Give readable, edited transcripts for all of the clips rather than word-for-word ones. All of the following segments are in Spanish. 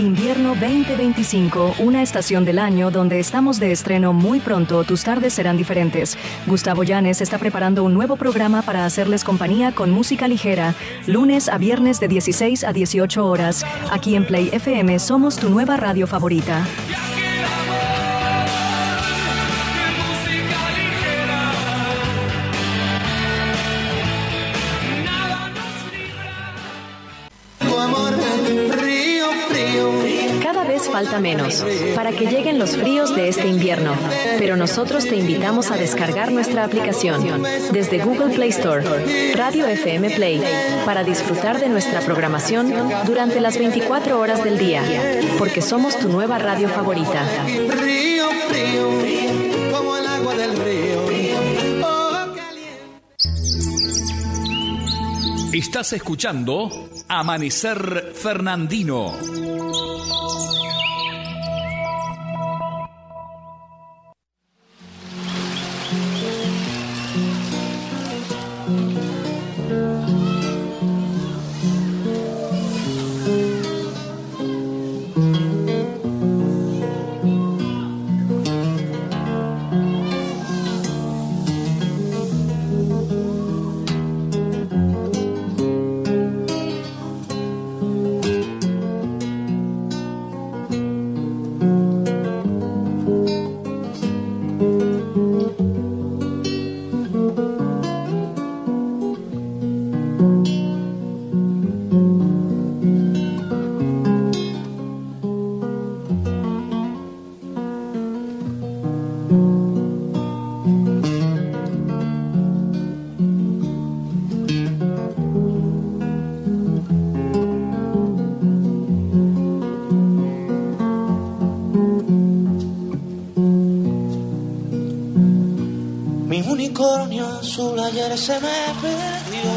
Invierno 2025, una estación del año donde estamos de estreno muy pronto. Tus tardes serán diferentes. Gustavo Llanes está preparando un nuevo programa para hacerles compañía con música ligera, lunes a viernes de 16 a 18 horas. Aquí en Play FM somos tu nueva radio favorita. Cada vez falta menos para que lleguen los fríos de este invierno, pero nosotros te invitamos a descargar nuestra aplicación desde Google Play Store, Radio FM Play, para disfrutar de nuestra programación durante las 24 horas del día, porque somos tu nueva radio favorita. Río, frío, como el agua del río. Estás escuchando Amanecer Fernandino. Ayer se me perdió,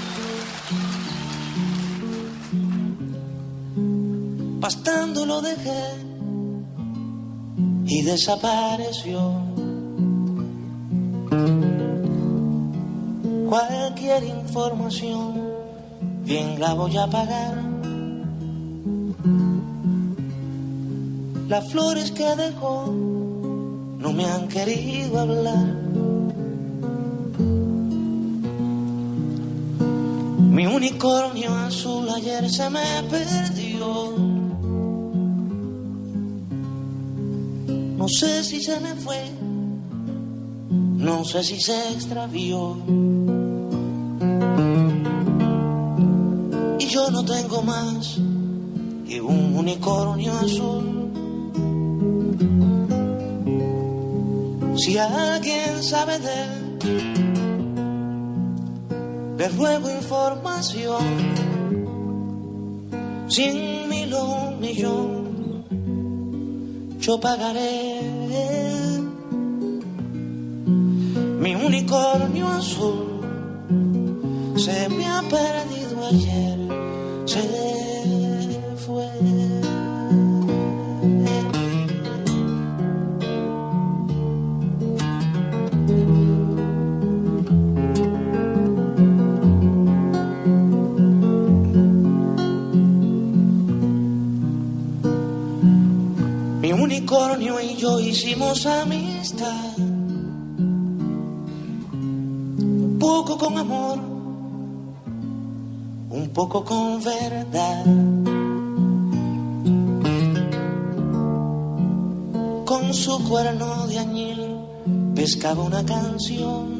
pastando lo dejé y desapareció. Cualquier información bien la voy a pagar. Las flores que dejó no me han querido hablar. Mi unicornio azul ayer se me perdió. No sé si se me fue, no sé si se extravió. Y yo no tengo más que un unicornio azul. Si alguien sabe de él, le ruego información. 100.000 o 1.000.000 yo pagaré. Mi unicornio azul se me ha perdido ayer, se fue. Mi unicornio y yo hicimos amistad, un poco con amor, un poco con verdad. Con su cuerno de añil pescaba una canción.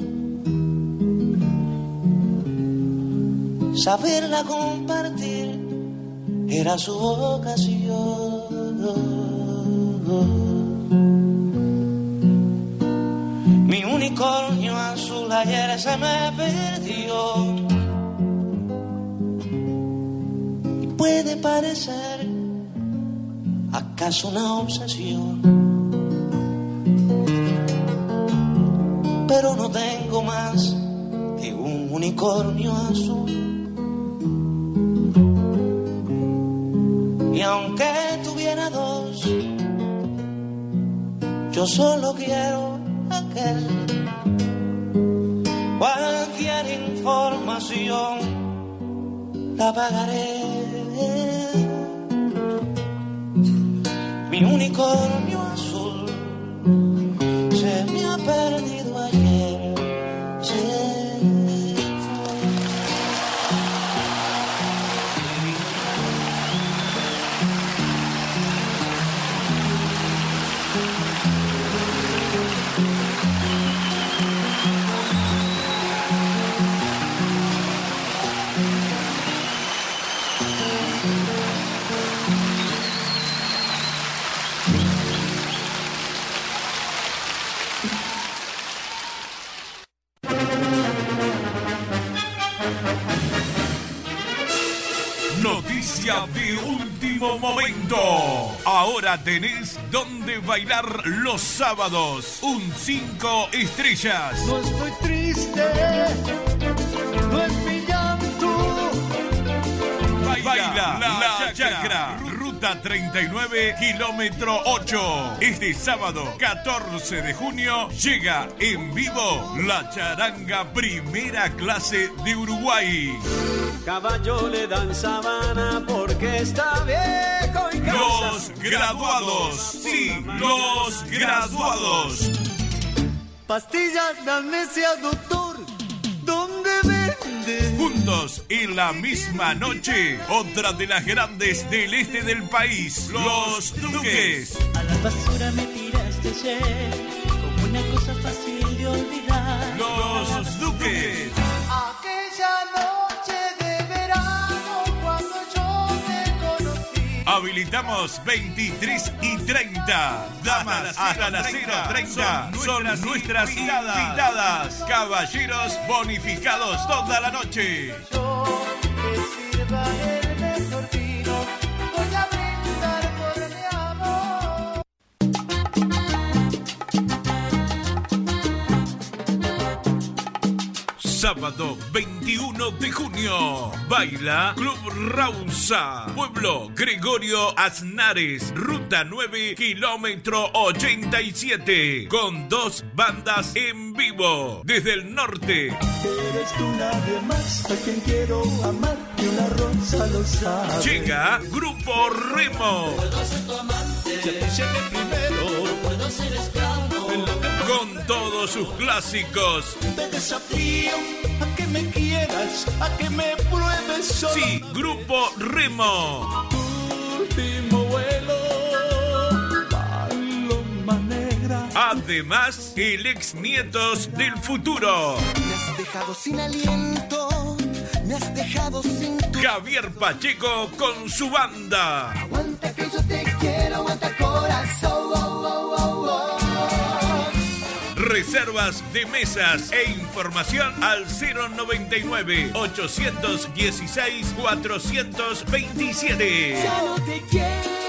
Saberla compartir era su vocación. Mi unicornio azul ayer se me perdió. Y puede parecer acaso una obsesión, pero no tengo más que un unicornio azul. Y aunque tuviera dos, yo solo quiero aquel. Cualquier información la pagaré. mi unicornio azul se me ha perdido ayer. Noticia de último momento. Ahora tenés donde bailar los sábados. Un 5 estrellas. No estoy triste, no es mi llanto. Baila la chacra. Ruta 39, kilómetro 8. Este sábado 14 de junio llega en vivo la charanga primera clase de Uruguay. Caballo le dan sabana porque está viejo y cansado. Los graduados, sí, los graduados. Pastillas de amnesia, doctor, ¿dónde vende? Juntos en la misma noche, otra de las grandes del este del país, los Duques. A la basura me tiraste ayer, como una cosa fácil de olvidar. Los Duques. Aquella noche de verano cuando yo te conocí. Habilitamos 23 y 30. Damas hasta las 0:30 son nuestras invitadas. Caballeros bonificados toda la noche. Yo que sirva el mejor vino, voy a brindar por mi amor. Sábado 21 de junio, baila Club Rausa, Pueblo Gregorio Aznares, Ruta 9, kilómetro 87, con 2 bandas en vivo desde el norte. Eres tú nadie más a quien quiero amar y una rosa lo sabe. Llega Grupo Remo. Puedo ser tu amante, Ya te llegué primero, puedo ser esclavo. Con todos sus clásicos. te desafío a que me quieras, a que me pruebes solo. Sí, Grupo Remo. Último vuelo, paloma negra. Además, el ex Nietos del Futuro. Me has dejado sin aliento, me has dejado sin tu... Javier Pacheco con su banda. Aguanta que yo te quiero, aguanta corazón. Reservas de mesas e información al 099-816-427. Ya no te quiero.